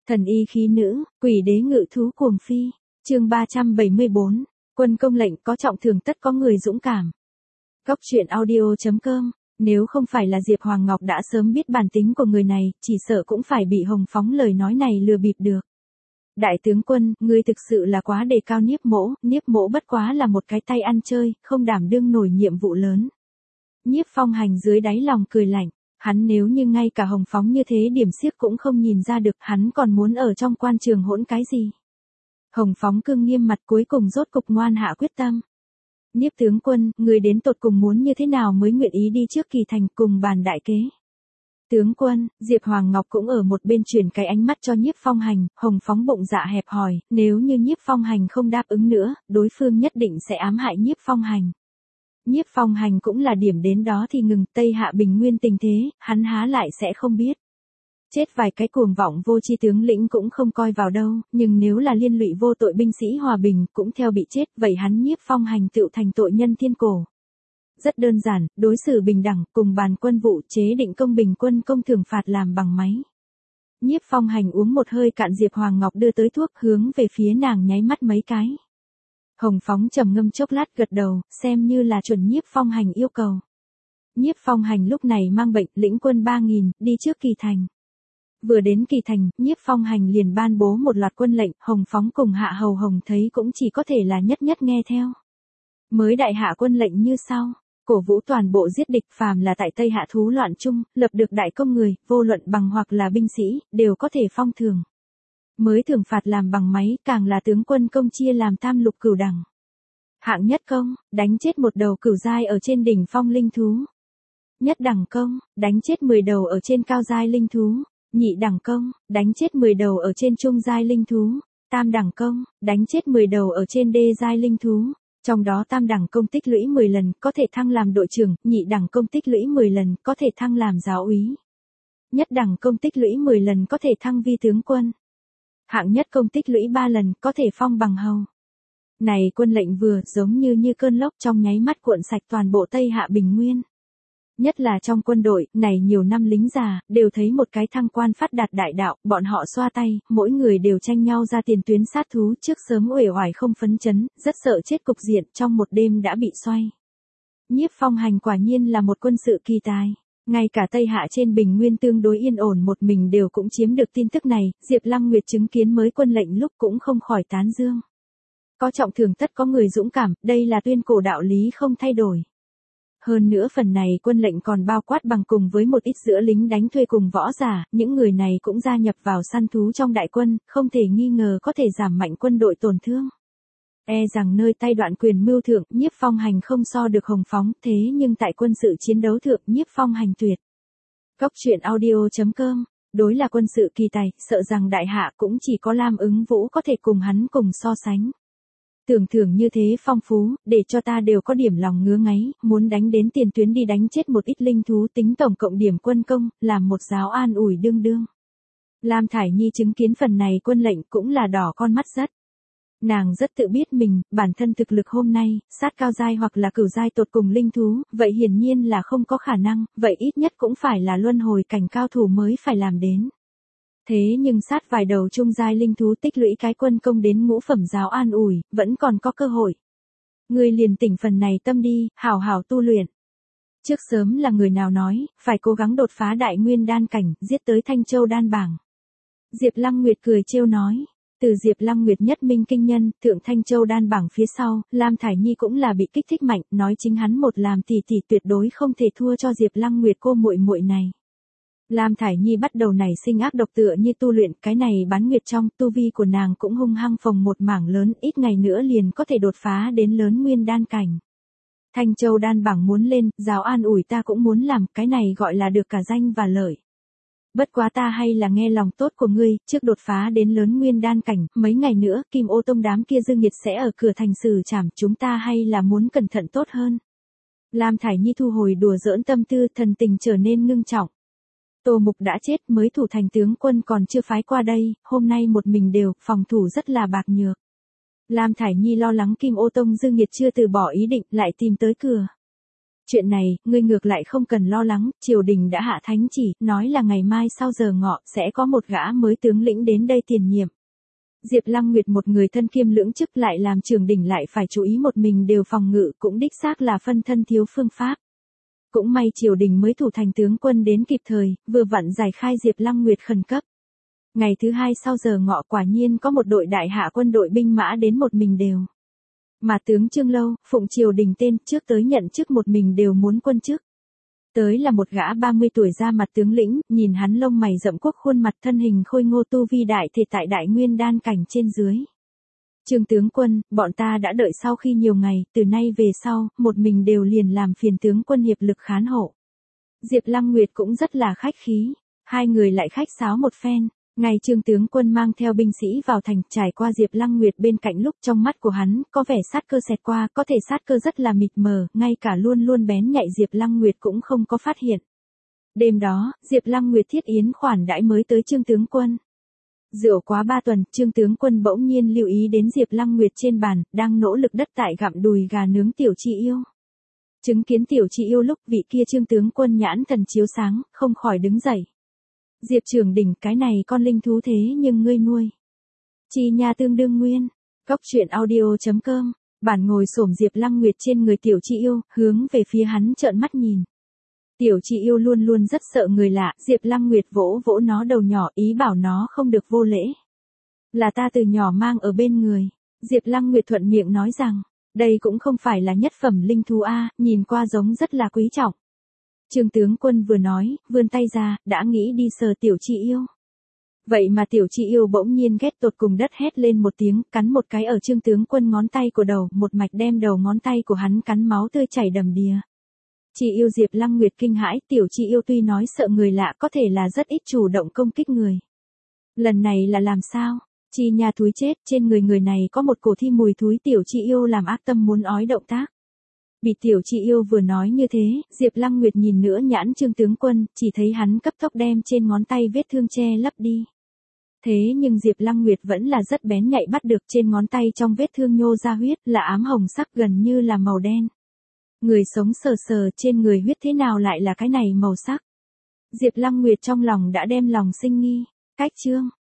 Thần y khí nữ, quỷ đế ngự thú cuồng phi. Chương 374. Quân công lệnh có trọng thưởng tất có người dũng cảm. Góc truyện audio.com. Nếu không phải là Diệp Hoàng Ngọc đã sớm biết bản tính của người này, chỉ sợ cũng phải bị Hồng Phóng lời nói này lừa bịp được. Đại tướng quân, ngươi thực sự là quá đề cao Nhiếp mỗ bất quá là một cái tay ăn chơi, không đảm đương nổi nhiệm vụ lớn. Nhiếp Phong Hành dưới đáy lòng cười lạnh, hắn nếu như ngay cả Hồng Phóng như thế điểm xiếc cũng không nhìn ra được, hắn còn muốn ở trong quan trường hỗn cái gì. Hồng Phóng cương nghiêm mặt cuối cùng rốt cục ngoan hạ quyết tâm. Nhiếp tướng quân, người đến tột cùng muốn như thế nào mới nguyện ý đi trước Kỳ Thành cùng bàn đại kế. Tướng quân, Diệp Hoàng Ngọc cũng ở một bên chuyển cái ánh mắt cho Nhiếp Phong Hành, Hồng Phóng bụng dạ hẹp hòi, nếu như Nhiếp Phong Hành không đáp ứng nữa, đối phương nhất định sẽ ám hại Nhiếp Phong Hành. Nhiếp Phong Hành cũng là điểm đến đó thì ngừng, Tây Hạ Bình Nguyên tình thế, hắn há lại sẽ không biết. Chết vài cái cuồng vọng vô tri tướng lĩnh cũng không coi vào đâu, nhưng nếu là liên lụy vô tội binh sĩ hòa bình cũng theo bị chết, vậy hắn Nhiếp Phong Hành tựu thành tội nhân thiên cổ. Rất đơn giản, đối xử bình đẳng, cùng bàn quân vụ, chế định công bình quân công thưởng phạt làm bằng máy. Nhiếp Phong Hành uống một hơi cạn, Diệp Hoàng Ngọc đưa tới thuốc hướng về phía nàng nháy mắt mấy cái. Hồng Phóng trầm ngâm chốc lát gật đầu, xem như là chuẩn Nhiếp Phong Hành yêu cầu. Nhiếp Phong Hành lúc này mang bệnh, lĩnh quân 3.000, đi trước Kỳ Thành. Vừa đến Kỳ Thành, Nhiếp Phong Hành liền ban bố một loạt quân lệnh, Hồng Phóng cùng Hạ Hầu Hồng thấy cũng chỉ có thể là nhất nhất nghe theo. Mới đại hạ quân lệnh như sau: cổ vũ toàn bộ giết địch, phàm là tại Tây Hạ thú loạn chung, lập được đại công người, vô luận bằng hoặc là binh sĩ, đều có thể phong thưởng. Mới thưởng phạt làm bằng máy, càng là tướng quân công chia làm tam lục cửu đẳng. Hạng nhất công, đánh chết một đầu cửu giai ở trên đỉnh phong linh thú. Nhất đẳng công, đánh chết 10 đầu ở trên cao giai linh thú. Nhị đẳng công, đánh chết 10 đầu ở trên trung giai linh thú. Tam đẳng công, đánh chết 10 đầu ở trên đê giai linh thú. Trong đó tam đẳng công tích lũy 10 lần, có thể thăng làm đội trưởng, nhị đẳng công tích lũy 10 lần, có thể thăng làm giáo úy. Nhất đẳng công tích lũy 10 lần có thể thăng vi tướng quân. Hạng nhất công tích lũy 3 lần, có thể phong bằng hầu. Này quân lệnh vừa giống như cơn lốc trong nháy mắt cuộn sạch toàn bộ Tây Hạ Bình Nguyên. Nhất là trong quân đội, này nhiều năm lính già, đều thấy một cái thăng quan phát đạt đại đạo, bọn họ xoa tay, mỗi người đều tranh nhau ra tiền tuyến sát thú, trước sớm uể oải không phấn chấn, rất sợ chết cục diện, trong một đêm đã bị xoay. Nhiếp Phong Hành quả nhiên là một quân sự kỳ tài. Ngay cả Tây Hạ trên Bình Nguyên tương đối yên ổn một mình đều cũng chiếm được tin tức này, Diệp Lăng Nguyệt chứng kiến mới quân lệnh lúc cũng không khỏi tán dương. Có trọng thưởng tất có người dũng cảm, đây là tuyên cổ đạo lý không thay đổi. Hơn nữa phần này quân lệnh còn bao quát bằng cùng với một ít giữa lính đánh thuê cùng võ giả, những người này cũng gia nhập vào săn thú trong đại quân, không thể nghi ngờ có thể giảm mạnh quân đội tổn thương. E rằng nơi tay đoạn quyền mưu thượng, Nhiếp Phong Hành không so được Hồng Phóng, thế nhưng tại quân sự chiến đấu thượng, Nhiếp Phong Hành tuyệt. Góc truyện audio.com. Đối là quân sự kỳ tài, sợ rằng đại hạ cũng chỉ có Lam Ứng Vũ có thể cùng hắn cùng so sánh. Tưởng thưởng như thế phong phú, để cho ta đều có điểm lòng ngứa ngáy, muốn đánh đến tiền tuyến đi đánh chết một ít linh thú, tính tổng cộng điểm quân công, làm một giáo an ủi đương đương. Lam Thải Nhi chứng kiến phần này quân lệnh cũng là đỏ con mắt rất. Nàng rất tự biết mình, bản thân thực lực hôm nay, sát cao giai hoặc là cửu giai tột cùng linh thú, vậy hiển nhiên là không có khả năng, vậy ít nhất cũng phải là luân hồi cảnh cao thủ mới phải làm đến. Thế nhưng sát vài đầu trung giai linh thú tích lũy cái quân công đến ngũ phẩm giáo an ủi, vẫn còn có cơ hội. Người liền tỉnh phần này tâm đi, hảo hảo tu luyện. Trước sớm là người nào nói, phải cố gắng đột phá đại nguyên đan cảnh, giết tới Thanh Châu đan bảng. Diệp Lăng Nguyệt cười trêu nói. Từ Diệp Lăng Nguyệt nhất minh kinh nhân, thượng Thanh Châu đan bảng phía sau, Lam Thải Nhi cũng là bị kích thích mạnh, nói chính hắn một làm tỷ tỷ tuyệt đối không thể thua cho Diệp Lăng Nguyệt cô muội muội này. Lam Thải Nhi bắt đầu nảy sinh ác độc tựa như tu luyện, cái này bán nguyệt trong, tu vi của nàng cũng hung hăng phồng một mảng lớn, ít ngày nữa liền có thể đột phá đến lớn nguyên đan cảnh. Thanh Châu đan bảng muốn lên, giáo an ủi ta cũng muốn làm, cái này gọi là được cả danh và lợi. Bất quá ta hay là nghe lòng tốt của ngươi, trước đột phá đến lớn nguyên đan cảnh, mấy ngày nữa, Kim Ô Tông đám kia dương nhiệt sẽ ở cửa thành xử trảm, chúng ta hay là muốn cẩn thận tốt hơn. Lam Thải Nhi thu hồi đùa giỡn tâm tư, thần tình trở nên ngưng trọng. Tô Mục đã chết, mới thủ thành tướng quân còn chưa phái qua đây, hôm nay một mình đều, phòng thủ rất là bạc nhược. Lam Thải Nhi lo lắng Kim Ô Tông dương nhiệt chưa từ bỏ ý định, lại tìm tới cửa. Chuyện này, ngươi ngược lại không cần lo lắng, triều đình đã hạ thánh chỉ, nói là ngày mai sau giờ ngọ, sẽ có một gã mới tướng lĩnh đến đây tiền nhiệm. Diệp Lăng Nguyệt một người thân kiêm lưỡng chức lại làm trưởng đỉnh lại phải chú ý một mình đều phòng ngự, cũng đích xác là phân thân thiếu phương pháp. Cũng may triều đình mới thủ thành tướng quân đến kịp thời, vừa vặn giải khai Diệp Lăng Nguyệt khẩn cấp. Ngày thứ hai sau giờ ngọ quả nhiên có một đội đại hạ quân đội binh mã đến một mình đều. Mà tướng Trương Lâu, phụng triều đình tên, trước tới nhận chức một mình đều muốn quân chức. Tới là một gã 30 tuổi ra mặt tướng lĩnh, nhìn hắn lông mày rậm quốc khuôn mặt thân hình khôi ngô tu vi đại thể tại đại nguyên đan cảnh trên dưới. Trương tướng quân, bọn ta đã đợi sau khi nhiều ngày, từ nay về sau, một mình đều liền làm phiền tướng quân hiệp lực khán hộ. Diệp Lăng Nguyệt cũng rất là khách khí, hai người lại khách sáo một phen. Ngày Trương tướng quân mang theo binh sĩ vào thành, trải qua Diệp Lăng Nguyệt bên cạnh lúc trong mắt của hắn, có vẻ sát cơ xẹt qua, có thể sát cơ rất là mịt mờ, ngay cả luôn luôn bén nhạy Diệp Lăng Nguyệt cũng không có phát hiện. Đêm đó, Diệp Lăng Nguyệt thiết yến khoản đãi mới tới Trương tướng quân. Rượu quá 3 tuần, Trương tướng quân bỗng nhiên lưu ý đến Diệp Lăng Nguyệt trên bàn, đang nỗ lực đất tại gặm đùi gà nướng Tiểu Chi Yêu. Chứng kiến Tiểu Chi Yêu lúc vị kia Trương tướng quân nhãn thần chiếu sáng, không khỏi đứng dậy. Diệp trưởng đỉnh, cái này con linh thú thế nhưng ngươi nuôi. Chi nha tương đương nguyên. Góc truyện audio.com. Bản ngồi xổm Diệp Lăng Nguyệt trên người Tiểu Chi Yêu, hướng về phía hắn trợn mắt nhìn. Tiểu Chi Yêu luôn luôn rất sợ người lạ, Diệp Lăng Nguyệt vỗ vỗ nó đầu nhỏ, ý bảo nó không được vô lễ. Là ta từ nhỏ mang ở bên người. Diệp Lăng Nguyệt thuận miệng nói rằng, đây cũng không phải là nhất phẩm linh thú a, nhìn qua giống rất là quý trọng. Trương tướng quân vừa nói, vươn tay ra, đã nghĩ đi sờ Tiểu Chi Yêu. Vậy mà Tiểu Chi Yêu bỗng nhiên ghét tột cùng đất hét lên một tiếng, cắn một cái ở Trương tướng quân ngón tay của đầu, một mạch đem đầu ngón tay của hắn cắn máu tươi chảy đầm đìa. Chi Yêu Diệp Lăng Nguyệt kinh hãi, Tiểu Chi Yêu tuy nói sợ người lạ có thể là rất ít chủ động công kích người. Lần này là làm sao? Chi nha thúi chết, trên người này có một cổ thi mùi thúi, Tiểu Chi Yêu làm ác tâm muốn ói động tác. Bị Tiểu Chi Yêu vừa nói như thế, Diệp Lăng Nguyệt nhìn nữa nhãn Trương tướng quân, chỉ thấy hắn cấp tốc đem trên ngón tay vết thương che lấp đi. Thế nhưng Diệp Lăng Nguyệt vẫn là rất bén nhạy bắt được trên ngón tay trong vết thương nhô ra huyết là ám hồng sắc gần như là màu đen. Người sống sờ sờ trên người huyết thế nào lại là cái này màu sắc? Diệp Lăng Nguyệt trong lòng đã đem lòng sinh nghi. Cách chương